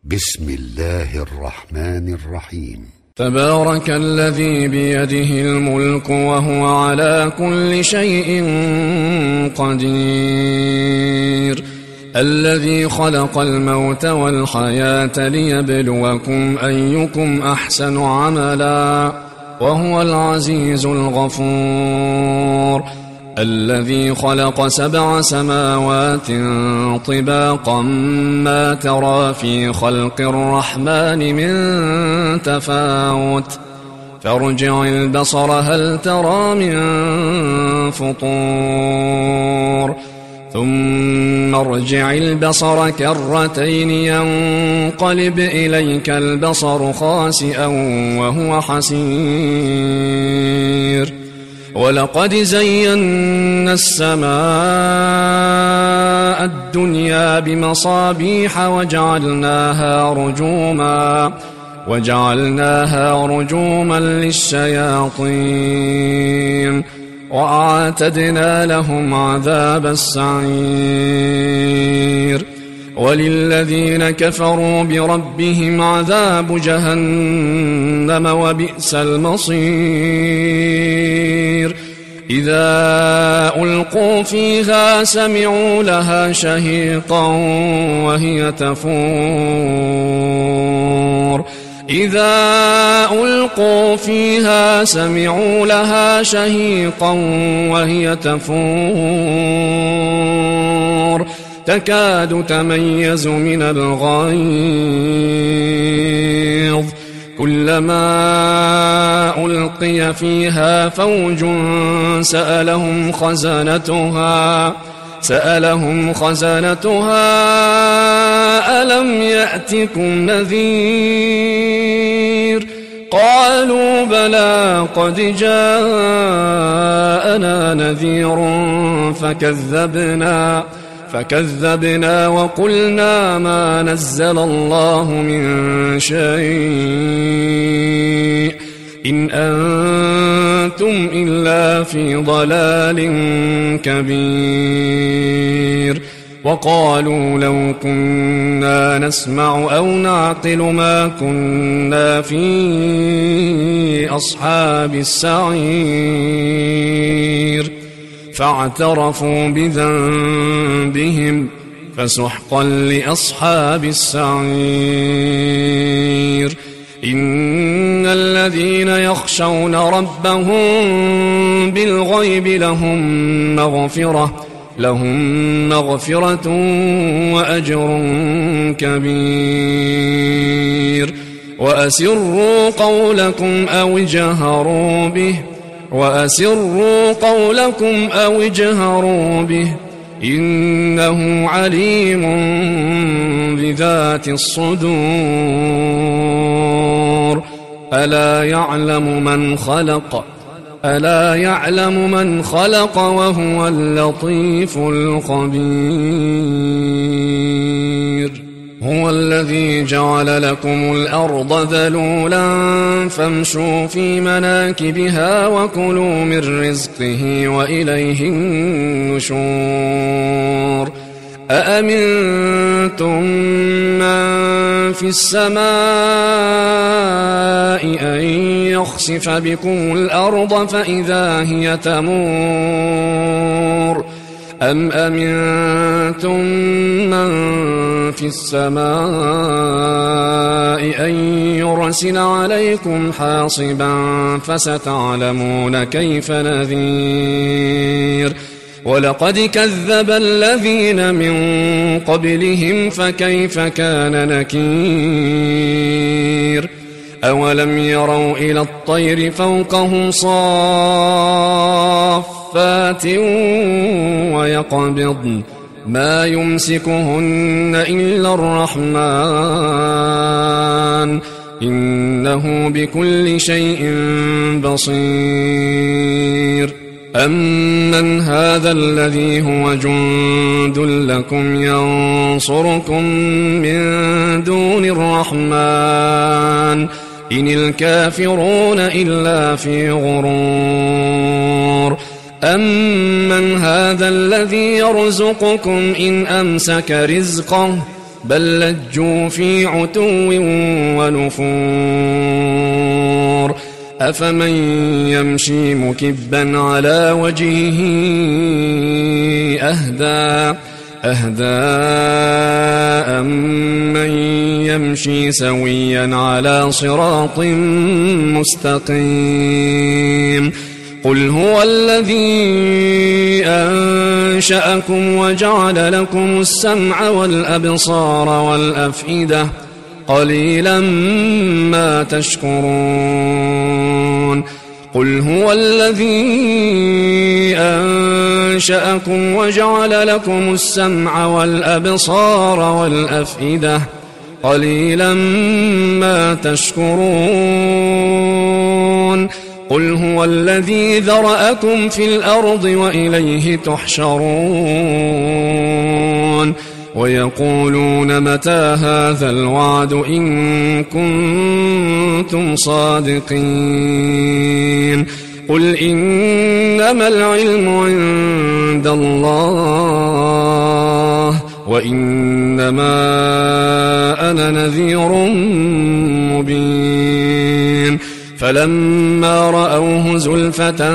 بسم الله الرحمن الرحيم. تبارك الذي بيده الملك وهو على كل شيء قدير، الذي خلق الموت والحياة ليبلوكم أيكم أحسن عملا وهو العزيز الغفور، الذي خلق 7 سماوات طباقا ما ترى في خلق الرحمن من تفاوت، فارجع البصر هل ترى من فطور، ثم ارجع البصر كرتين ينقلب إليك البصر خاسئا وهو حسير، ولقد زينا السماء الدنيا بمصابيح وجعلناها رجوما للشياطين، وأعتدنا لهم عذاب السعير، وللذين كفروا بربهم عذاب جهنم وبئس المصير، إذا ألقوا فيها سمعوا لها شهيقا وهي تفور، إذا ألقوا فيها سمعوا لها شهيقا وهي تفور، تكاد تميز من الغيظ، كلما ألقي فيها فوج سألهم خزنتها ألم يأتكم نذير، قالوا بلى قد جاءنا نذير فكذبنا وقلنا ما نزل الله من شيء إن أنتم إلا في ضلال كبير، وقالوا لو كنا نسمع أو نعقل ما كنا في أصحاب السعير، فاعترفوا بذنبهم فسحقا لأصحاب السعير، إن الذين يخشون ربهم بالغيب لهم مغفرة وأجر كبير، وأسروا قولكم أو اجهروا به إنه عليم بذات الصدور، ألا يعلم من خلق وهو اللطيف الخبير، هو الذي جعل لكم الأرض ذلولا فامشوا في مناكبها وكلوا من رزقه وإليه النشور، أأمنتم من في السماء أن يخسف بكم الأرض فإذا هي تمور، أم أمنتم من في السماء أن يرسل عليكم حاصبا فستعلمون كيف نذير، ولقد كذب الذين من قبلهم فكيف كان نكير، أولم يروا إلى الطير فوقهم صافات ويقبضن ما يمسكهن إلا الرحمن إنه بكل شيء بصير، أمن هذا الذي هو جند لكم ينصركم من دون الرحمن إن الكافرون إلا في غرور، أمن هذا الذي يرزقكم إن أمسك رزقه بل لجوا في عتو ونفور أفمن يمشي مكبا على وجهه أهدى أمن يمشي سويا على صراط مستقيم قل هو الذي أنشأكم وجعل لكم السمع والأبصار والأفئدة قليلا ما تشكرون قل هو الذي أنشأكم وجعل لكم السمع والأبصار والأفئدة قليلا ما تشكرون قل هو الذي ذرأكم في الأرض وإليه تحشرون ويقولون متى هذا الوعد إن كنتم صادقين قل إنما العلم عند الله وإنما أنا نذير مبين فلما رأوه زلفة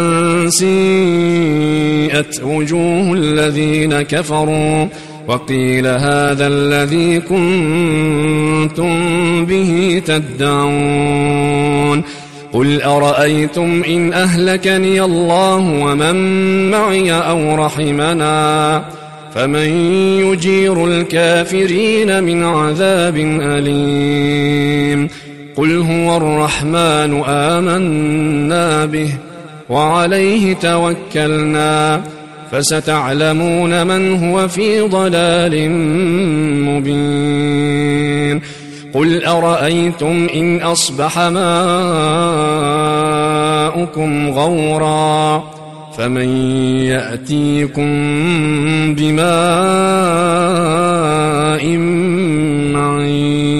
سيئت وجوه الذين كفروا وقيل هذا الذي كنتم به تدعون قل أرأيتم إن أهلكني الله ومن معي أو رحمنا فمن يجير الكافرين من عذاب أليم قل هو الرحمن آمنا به وعليه توكلنا فستعلمون من هو في ضلال مبين قل أرأيتم إن أصبح ماؤكم غورا فمن يأتيكم بماء معين